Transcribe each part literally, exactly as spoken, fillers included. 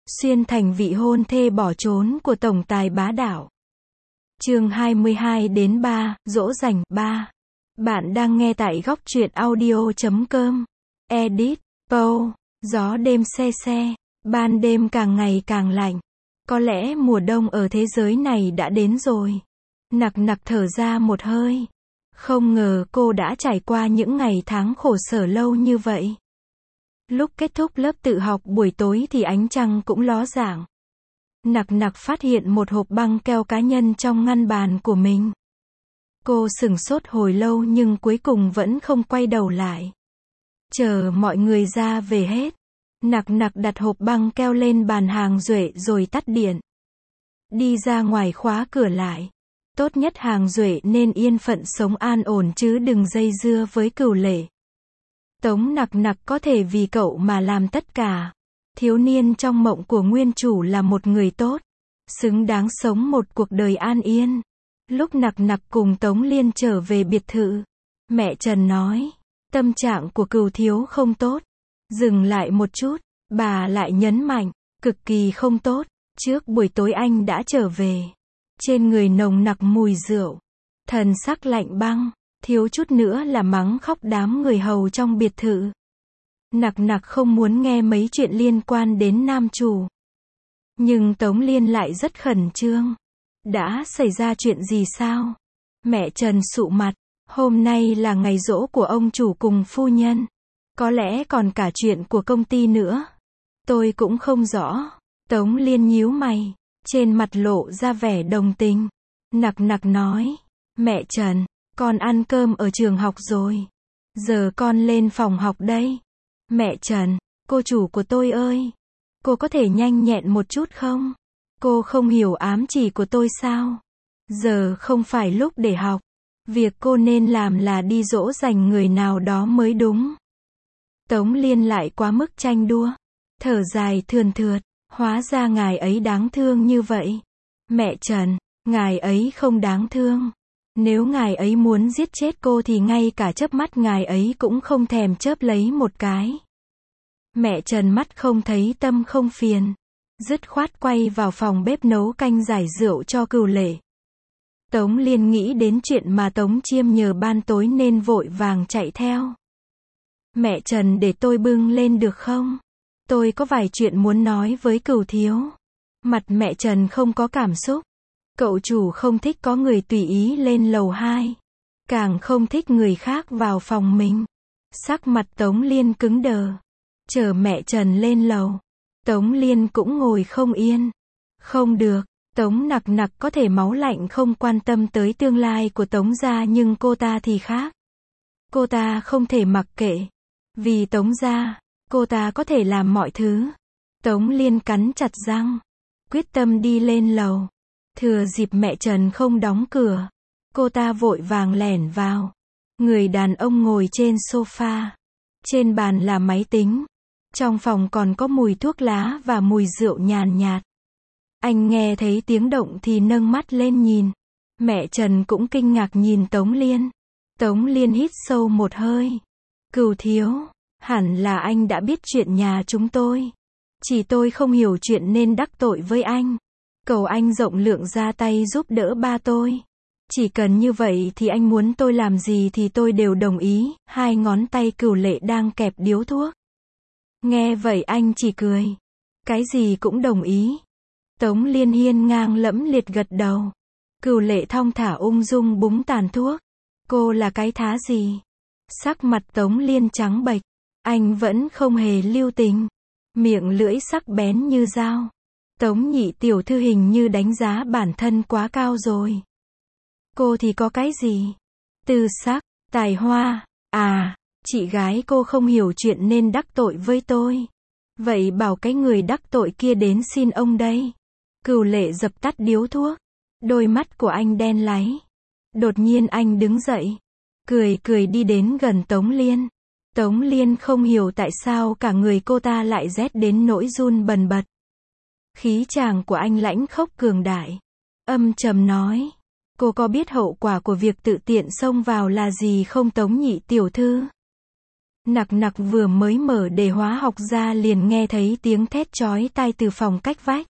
Xuyên thành vị hôn thê bỏ trốn của tổng tài bá đạo. Chương hai mươi hai đến ba, dỗ dành ba. Bạn đang nghe tại góc truyện audio chấm com. Edit, Paul, gió đêm se se, ban đêm càng ngày càng lạnh. Có lẽ mùa đông ở thế giới này đã đến rồi. Nặc nặc thở ra một hơi. Không ngờ cô đã trải qua những ngày tháng khổ sở lâu như vậy. Lúc kết thúc lớp tự học buổi tối thì ánh trăng cũng ló dạng. Nặc nặc phát hiện một hộp băng keo cá nhân trong ngăn bàn của mình. Cô sửng sốt hồi lâu nhưng cuối cùng vẫn không quay đầu lại. Chờ mọi người ra về hết, nặc nặc đặt hộp băng keo lên bàn hàng Duệ rồi tắt điện. Đi ra ngoài khóa cửa lại. Tốt nhất hàng Duệ nên yên phận sống an ổn chứ đừng dây dưa với Cửu Lệ. Tống nặc nặc có thể vì cậu mà làm tất cả. Thiếu niên trong mộng của nguyên chủ là một người tốt, xứng đáng sống một cuộc đời an yên. Lúc nặc nặc cùng Tống Liên trở về biệt thự, mẹ Trần nói, tâm trạng của Cửu thiếu không tốt. Dừng lại một chút, bà lại nhấn mạnh, cực kỳ không tốt. Trước buổi tối anh đã trở về, trên người nồng nặc mùi rượu, thần sắc lạnh băng, thiếu chút nữa là mắng khóc đám người hầu trong biệt thự. Nặc nặc không muốn nghe mấy chuyện liên quan đến nam chủ. Nhưng Tống Liên lại rất khẩn trương. Đã xảy ra chuyện gì sao? Mẹ Trần sụ mặt. Hôm nay là ngày giỗ của ông chủ cùng phu nhân. Có lẽ còn cả chuyện của công ty nữa. Tôi cũng không rõ. Tống Liên nhíu mày, trên mặt lộ ra vẻ đồng tình. Nặc nặc nói, mẹ Trần, con ăn cơm ở trường học rồi. Giờ con lên phòng học đây. Mẹ Trần, cô chủ của tôi ơi, cô có thể nhanh nhẹn một chút không? Cô không hiểu ám chỉ của tôi sao? Giờ không phải lúc để học. Việc cô nên làm là đi dỗ dành người nào đó mới đúng. Tống Liên lại quá mức tranh đua. Thở dài thườn thượt, hóa ra ngài ấy đáng thương như vậy. Mẹ Trần, ngài ấy không đáng thương. Nếu ngài ấy muốn giết chết cô thì ngay cả chớp mắt ngài ấy cũng không thèm chớp lấy một cái. Mẹ Trần mắt không thấy tâm không phiền. Dứt khoát quay vào phòng bếp nấu canh giải rượu cho Cửu Lệ. Tống Liên nghĩ đến chuyện mà Tống Chiêm nhờ ban tối nên vội vàng chạy theo. Mẹ Trần để tôi bưng lên được không? Tôi có vài chuyện muốn nói với Cửu thiếu. Mặt mẹ Trần không có cảm xúc. Cậu chủ không thích có người tùy ý lên lầu hai. Càng không thích người khác vào phòng mình. Sắc mặt Tống Liên cứng đờ. Chờ mẹ Trần lên lầu. Tống Liên cũng ngồi không yên. Không được, Tống nặc nặc có thể máu lạnh không quan tâm tới tương lai của Tống gia nhưng cô ta thì khác. Cô ta không thể mặc kệ. Vì Tống gia, cô ta có thể làm mọi thứ. Tống Liên cắn chặt răng. Quyết tâm đi lên lầu. Thừa dịp mẹ Trần không đóng cửa. Cô ta vội vàng lẻn vào. Người đàn ông ngồi trên sofa. Trên bàn là máy tính. Trong phòng còn có mùi thuốc lá và mùi rượu nhàn nhạt. Anh nghe thấy tiếng động thì nâng mắt lên nhìn. Mẹ Trần cũng kinh ngạc nhìn Tống Liên. Tống Liên hít sâu một hơi. Cửu thiếu, hẳn là anh đã biết chuyện nhà chúng tôi. Chỉ tôi không hiểu chuyện nên đắc tội với anh. Cầu anh rộng lượng ra tay giúp đỡ ba tôi. Chỉ cần như vậy thì anh muốn tôi làm gì thì tôi đều đồng ý. Hai ngón tay Cửu Lệ đang kẹp điếu thuốc. Nghe vậy anh chỉ cười. Cái gì cũng đồng ý. Tống Liên hiên ngang lẫm liệt gật đầu. Cửu Lệ thong thả ung dung búng tàn thuốc. Cô là cái thá gì? Sắc mặt Tống Liên trắng bệch. Anh vẫn không hề lưu tình. Miệng lưỡi sắc bén như dao. Tống nhị tiểu thư hình như đánh giá bản thân quá cao rồi. Cô thì có cái gì? Tư sắc, tài hoa, à, chị gái cô không hiểu chuyện nên đắc tội với tôi. Vậy bảo cái người đắc tội kia đến xin ông đây. Cửu Lệ dập tắt điếu thuốc. Đôi mắt của anh đen láy. Đột nhiên anh đứng dậy. Cười cười đi đến gần Tống Liên. Tống Liên không hiểu tại sao cả người cô ta lại rét đến nỗi run bần bật. Khí chàng của anh lãnh khốc cường đại. Âm trầm nói. Cô có biết hậu quả của việc tự tiện xông vào là gì không Tống nhị tiểu thư? Nặc nặc vừa mới mở đề hóa học ra liền nghe thấy tiếng thét chói tai từ phòng cách vách.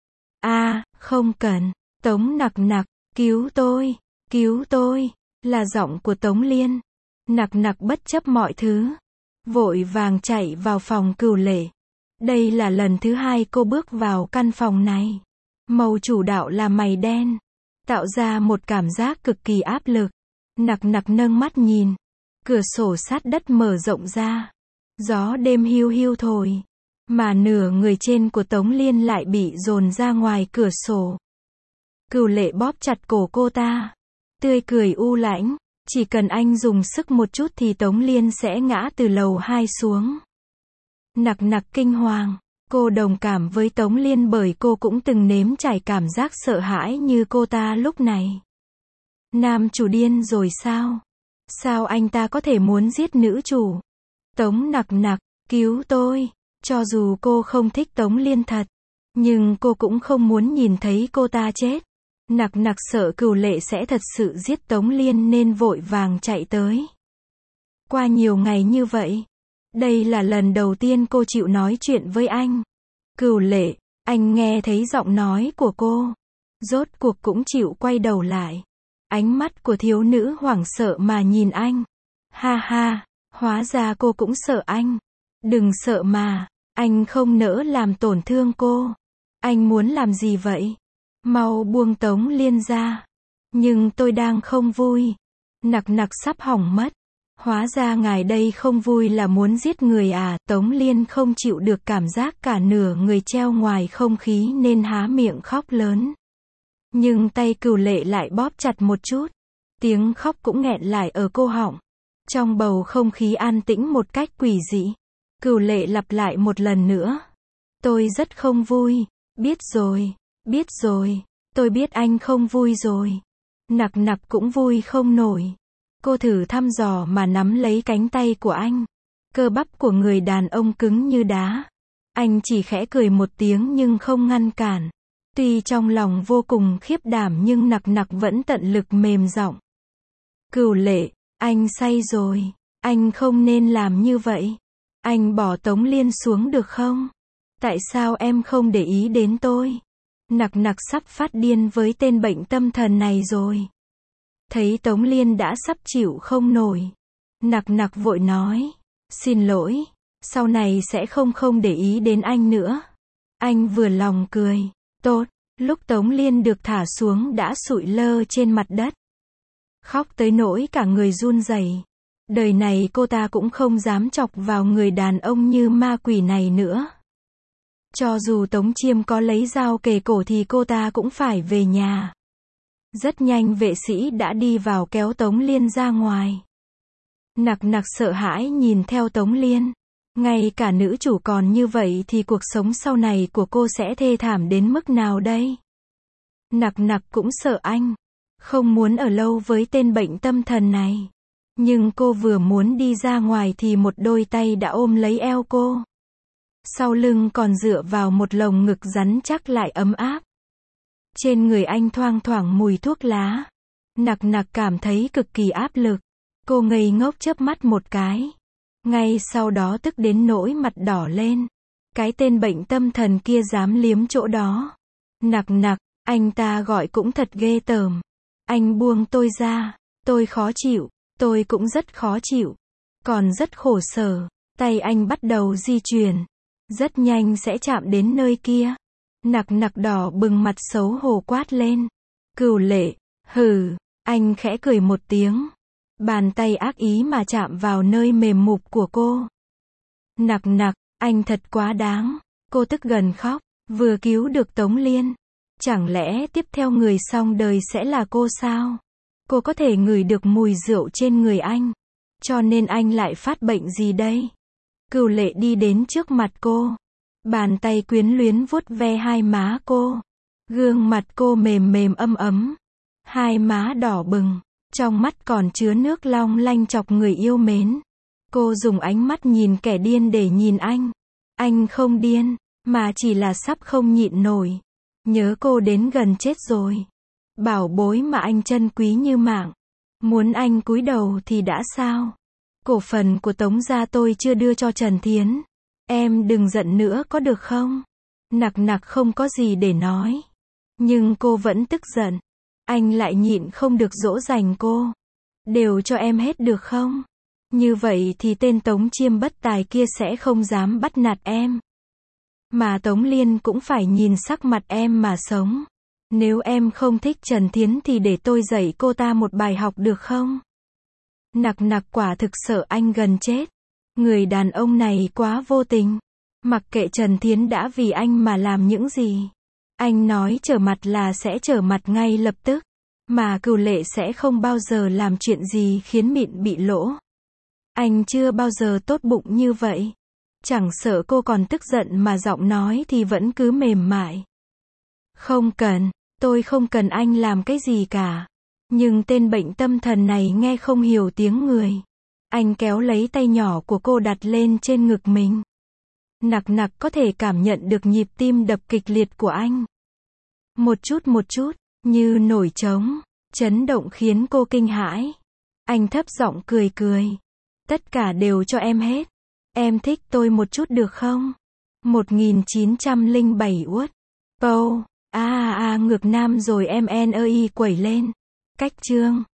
A, không cần. Tống nặc nặc, cứu tôi, cứu tôi, là giọng của Tống Liên. Nặc nặc bất chấp mọi thứ, vội vàng chạy vào phòng Cửu Lệ. Đây là lần thứ hai cô bước vào căn phòng này. Màu chủ đạo là mày đen, tạo ra một cảm giác cực kỳ áp lực. Nặc nặc nâng mắt nhìn, cửa sổ sát đất mở rộng ra. Gió đêm hiu hiu thổi, mà nửa người trên của Tống Liên lại bị dồn ra ngoài cửa sổ. Cửu Lệ bóp chặt cổ cô ta, tươi cười u lãnh, chỉ cần anh dùng sức một chút thì Tống Liên sẽ ngã từ lầu hai xuống. Nặc nặc kinh hoàng, cô đồng cảm với Tống Liên bởi cô cũng từng nếm trải cảm giác sợ hãi như cô ta lúc này. Nam chủ điên rồi sao? Sao anh ta có thể muốn giết nữ chủ? Tống nặc nặc, cứu tôi. Cho dù cô không thích Tống Liên thật, nhưng cô cũng không muốn nhìn thấy cô ta chết. Nặc nặc sợ Cửu Lệ sẽ thật sự giết Tống Liên nên vội vàng chạy tới. Qua nhiều ngày như vậy, đây là lần đầu tiên cô chịu nói chuyện với anh. Cửu Lệ, anh nghe thấy giọng nói của cô. Rốt cuộc cũng chịu quay đầu lại. Ánh mắt của thiếu nữ hoảng sợ mà nhìn anh. Ha ha, hóa ra cô cũng sợ anh. Đừng sợ mà, anh không nỡ làm tổn thương cô. Anh muốn làm gì vậy? Mau buông Tống Liên ra. Nhưng tôi đang không vui. Nặc nặc sắp hỏng mất. Hóa ra ngài đây không vui là muốn giết người à? Tống Liên không chịu được cảm giác cả nửa người treo ngoài không khí nên há miệng khóc lớn. Nhưng tay Cửu Lệ lại bóp chặt một chút. Tiếng khóc cũng nghẹn lại ở cô họng. Trong bầu không khí an tĩnh một cách quỷ dị, Cửu Lệ lặp lại một lần nữa. Tôi rất không vui. Biết rồi, biết rồi, tôi biết anh không vui rồi. Nặc nặc cũng vui không nổi. Cô thử thăm dò mà nắm lấy cánh tay của anh. Cơ bắp của người đàn ông cứng như đá. Anh chỉ khẽ cười một tiếng nhưng không ngăn cản. Tuy trong lòng vô cùng khiếp đảm nhưng nặc nặc vẫn tận lực mềm giọng. Cửu Lệ, anh say rồi. Anh không nên làm như vậy. Anh bỏ Tống Liên xuống được không? Tại sao em không để ý đến tôi? Nặc nặc sắp phát điên với tên bệnh tâm thần này rồi. Thấy Tống Liên đã sắp chịu không nổi. Nặc nặc vội nói. Xin lỗi. Sau này sẽ không không để ý đến anh nữa. Anh vừa lòng cười. Tốt. Lúc Tống Liên được thả xuống đã sụi lơ trên mặt đất. Khóc tới nỗi cả người run rẩy. Đời này cô ta cũng không dám chọc vào người đàn ông như ma quỷ này nữa. Cho dù Tống Chiêm có lấy dao kề cổ thì cô ta cũng phải về nhà. Rất nhanh vệ sĩ đã đi vào kéo Tống Liên ra ngoài. Nặc nặc sợ hãi nhìn theo Tống Liên. Ngay cả nữ chủ còn như vậy thì cuộc sống sau này của cô sẽ thê thảm đến mức nào đây? Nặc nặc cũng sợ anh. Không muốn ở lâu với tên bệnh tâm thần này. Nhưng cô vừa muốn đi ra ngoài thì một đôi tay đã ôm lấy eo cô. Sau lưng còn dựa vào một lồng ngực rắn chắc lại ấm áp. Trên người anh thoang thoảng mùi thuốc lá. Nặc nặc cảm thấy cực kỳ áp lực. Cô ngây ngốc chớp mắt một cái. Ngay sau đó tức đến nỗi mặt đỏ lên. Cái tên bệnh tâm thần kia dám liếm chỗ đó. Nặc nặc, anh ta gọi cũng thật ghê tởm. Anh buông tôi ra. Tôi khó chịu. Tôi cũng rất khó chịu. Còn rất khổ sở. Tay anh bắt đầu di chuyển. Rất nhanh sẽ chạm đến nơi kia. Nặc nặc đỏ bừng mặt xấu hổ quát lên. Cửu Lệ, hừ, anh khẽ cười một tiếng. Bàn tay ác ý mà chạm vào nơi mềm mục của cô. Nặc nặc, anh thật quá đáng. Cô tức gần khóc, vừa cứu được Tống Liên. Chẳng lẽ tiếp theo người xong đời sẽ là cô sao? Cô có thể ngửi được mùi rượu trên người anh. Cho nên anh lại phát bệnh gì đây? Cửu Lệ đi đến trước mặt cô. Bàn tay quyến luyến vuốt ve hai má cô. Gương mặt cô mềm mềm ấm ấm. Hai má đỏ bừng. Trong mắt còn chứa nước long lanh chọc người yêu mến. Cô dùng ánh mắt nhìn kẻ điên để nhìn anh. Anh không điên, mà chỉ là sắp không nhịn nổi. Nhớ cô đến gần chết rồi. Bảo bối mà anh trân quý như mạng. Muốn anh cúi đầu thì đã sao? Cổ phần của Tống gia tôi chưa đưa cho Trần Thiến. Em đừng giận nữa có được không? Nặc nặc không có gì để nói. Nhưng cô vẫn tức giận. Anh lại nhịn không được dỗ dành cô. Đều cho em hết được không? Như vậy thì tên Tống Chiêm bất tài kia sẽ không dám bắt nạt em. Mà Tống Liên cũng phải nhìn sắc mặt em mà sống. Nếu em không thích Trần Thiến thì để tôi dạy cô ta một bài học được không? Nặc nặc quả thực sợ anh gần chết. Người đàn ông này quá vô tình. Mặc kệ Trần Thiến đã vì anh mà làm những gì. Anh nói trở mặt là sẽ trở mặt ngay lập tức. Mà Cửu Lệ sẽ không bao giờ làm chuyện gì khiến Mịn bị lỗ. Anh chưa bao giờ tốt bụng như vậy. Chẳng sợ cô còn tức giận mà giọng nói thì vẫn cứ mềm mại. Không cần, tôi không cần anh làm cái gì cả. Nhưng tên bệnh tâm thần này nghe không hiểu tiếng người. Anh kéo lấy tay nhỏ của cô đặt lên trên ngực mình. Nặc nặc có thể cảm nhận được nhịp tim đập kịch liệt của anh. Một chút một chút, như nổi trống, chấn động khiến cô kinh hãi. Anh thấp giọng cười cười. Tất cả đều cho em hết. Em thích tôi một chút được không? một nghìn chín trăm lẻ bảy uất. Pâu. A a a ngược nam rồi em N E I quẩy lên. Cách chương.